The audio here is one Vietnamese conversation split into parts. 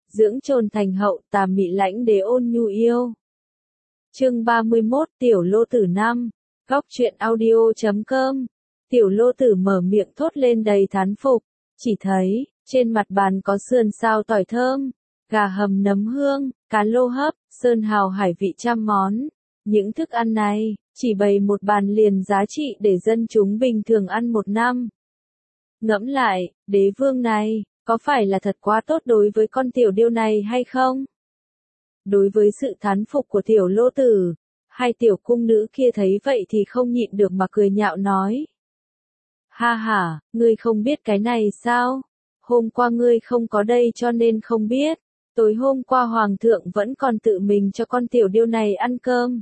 dưỡng trồn thành hậu, tà mị lãnh đế ôn nhu yêu. Chương 31, Tiểu Lô Tử 5, Góc truyện audio.com. Tiểu Lô Tử mở miệng thốt lên đầy thán phục, chỉ thấy, trên mặt bàn có sườn xào tỏi thơm, gà hầm nấm hương, cá lô hấp, sơn hào hải vị trăm món. Những thức ăn này, chỉ bày một bàn liền giá trị để dân chúng bình thường ăn một năm. Ngẫm lại, đế vương này, có phải là thật quá tốt đối với con tiểu điêu này hay không? Đối với sự thán phục của Tiểu Lô Tử, hai tiểu cung nữ kia thấy vậy thì không nhịn được mà cười nhạo nói. Ha ha, ngươi không biết cái này sao? Hôm qua ngươi không có đây cho nên không biết. Tối hôm qua hoàng thượng vẫn còn tự mình cho con tiểu điêu này ăn cơm.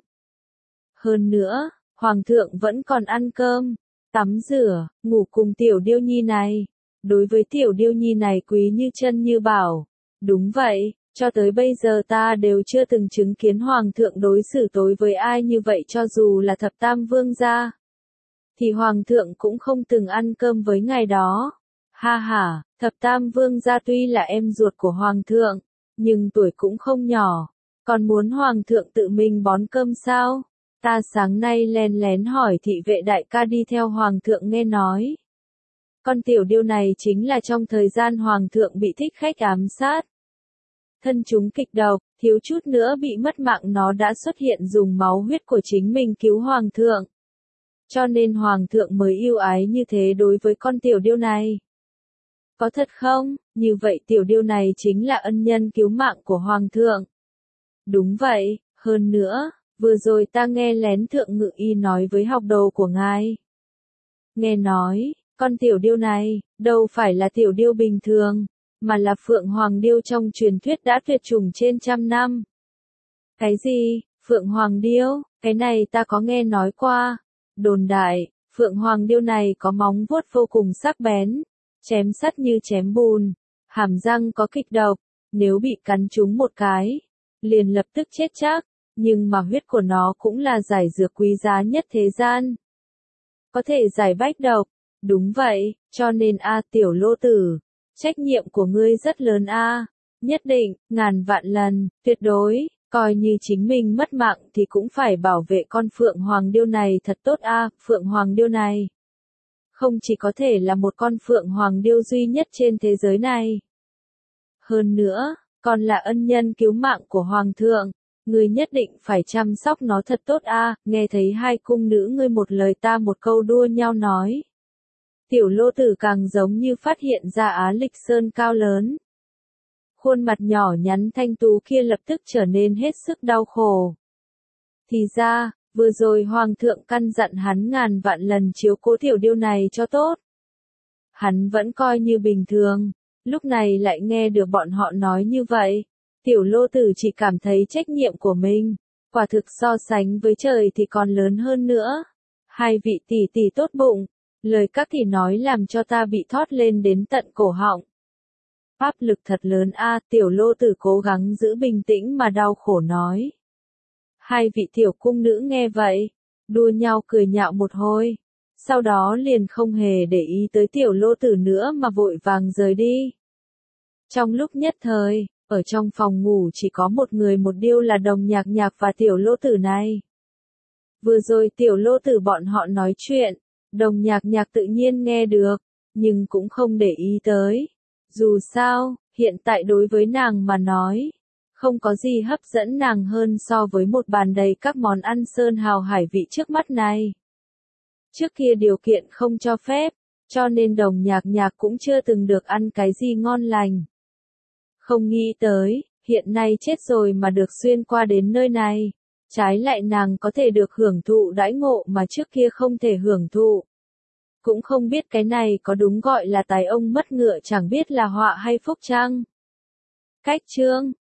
Hơn nữa, hoàng thượng vẫn còn ăn cơm, tắm rửa, ngủ cùng tiểu điêu nhi này. Đối với tiểu điêu nhi này quý như chân như bảo. Đúng vậy, cho tới bây giờ ta đều chưa từng chứng kiến hoàng thượng đối xử tối với ai như vậy, cho dù là thập tam vương gia. Thì hoàng thượng cũng không từng ăn cơm với ngài đó. Ha ha, thập tam vương gia tuy là em ruột của hoàng thượng, nhưng tuổi cũng không nhỏ, còn muốn hoàng thượng tự mình bón cơm sao? Ta sáng nay len lén hỏi thị vệ đại ca đi theo hoàng thượng nghe nói. Con tiểu điêu này chính là trong thời gian hoàng thượng bị thích khách ám sát. Thân chúng kịch độc, thiếu chút nữa bị mất mạng, nó đã xuất hiện dùng máu huyết của chính mình cứu hoàng thượng. Cho nên hoàng thượng mới yêu ái như thế đối với con tiểu điêu này. Có thật không? Như vậy tiểu điêu này chính là ân nhân cứu mạng của hoàng thượng. Đúng vậy, hơn nữa, vừa rồi ta nghe lén thượng ngự y nói với học đồ của ngài. Nghe nói, con tiểu điêu này, đâu phải là tiểu điêu bình thường, mà là phượng hoàng điêu trong truyền thuyết đã tuyệt chủng trên trăm năm. Cái gì? Phượng hoàng điêu? Cái này ta có nghe nói qua. Đồn đại, phượng hoàng điêu này có móng vuốt vô cùng sắc bén, chém sắt như chém bùn, hàm răng có kịch độc, nếu bị cắn trúng một cái, liền lập tức chết chắc, nhưng mà huyết của nó cũng là giải dược quý giá nhất thế gian. Có thể giải bách độc, đúng vậy, cho nên Tiểu Lô Tử, trách nhiệm của ngươi rất lớn nhất định, ngàn vạn lần, tuyệt đối. Coi như chính mình mất mạng thì cũng phải bảo vệ con Phượng Hoàng điêu này thật tốt Phượng Hoàng điêu này không chỉ có thể là một con Phượng Hoàng điêu duy nhất trên thế giới này. Hơn nữa, còn là ân nhân cứu mạng của Hoàng thượng. Ngươi nhất định phải chăm sóc nó thật tốt Nghe thấy hai cung nữ ngươi một lời ta một câu đua nhau nói. Tiểu Lô Tử càng giống như phát hiện ra lịch sơn cao lớn. Khuôn mặt nhỏ nhắn thanh tú kia lập tức trở nên hết sức đau khổ. Thì ra, vừa rồi hoàng thượng căn dặn hắn ngàn vạn lần chiếu cố tiểu điêu này cho tốt. Hắn vẫn coi như bình thường, lúc này lại nghe được bọn họ nói như vậy. Tiểu Lô Tử chỉ cảm thấy trách nhiệm của mình, quả thực so sánh với trời thì còn lớn hơn nữa. Hai vị tỷ tỷ tốt bụng, lời các tỷ nói làm cho ta bị thót lên đến tận cổ họng. Áp lực thật lớn Tiểu Lô Tử cố gắng giữ bình tĩnh mà đau khổ nói. Hai vị tiểu cung nữ nghe vậy, đua nhau cười nhạo một hồi, sau đó liền không hề để ý tới Tiểu Lô Tử nữa mà vội vàng rời đi. Trong lúc nhất thời, ở trong phòng ngủ chỉ có một người một điêu là Đồng Nhạc Nhạc và Tiểu Lô Tử này. Vừa rồi Tiểu Lô Tử bọn họ nói chuyện, Đồng Nhạc Nhạc tự nhiên nghe được, nhưng cũng không để ý tới. Dù sao, hiện tại đối với nàng mà nói, không có gì hấp dẫn nàng hơn so với một bàn đầy các món ăn sơn hào hải vị trước mắt này. Trước kia điều kiện không cho phép, cho nên Đồng Nhạc Nhạc cũng chưa từng được ăn cái gì ngon lành. Không nghĩ tới, hiện nay chết rồi mà được xuyên qua đến nơi này, trái lại nàng có thể được hưởng thụ đãi ngộ mà trước kia không thể hưởng thụ. Cũng không biết cái này có đúng gọi là tài ông mất ngựa chẳng biết là họa hay phúc chăng. Cách chương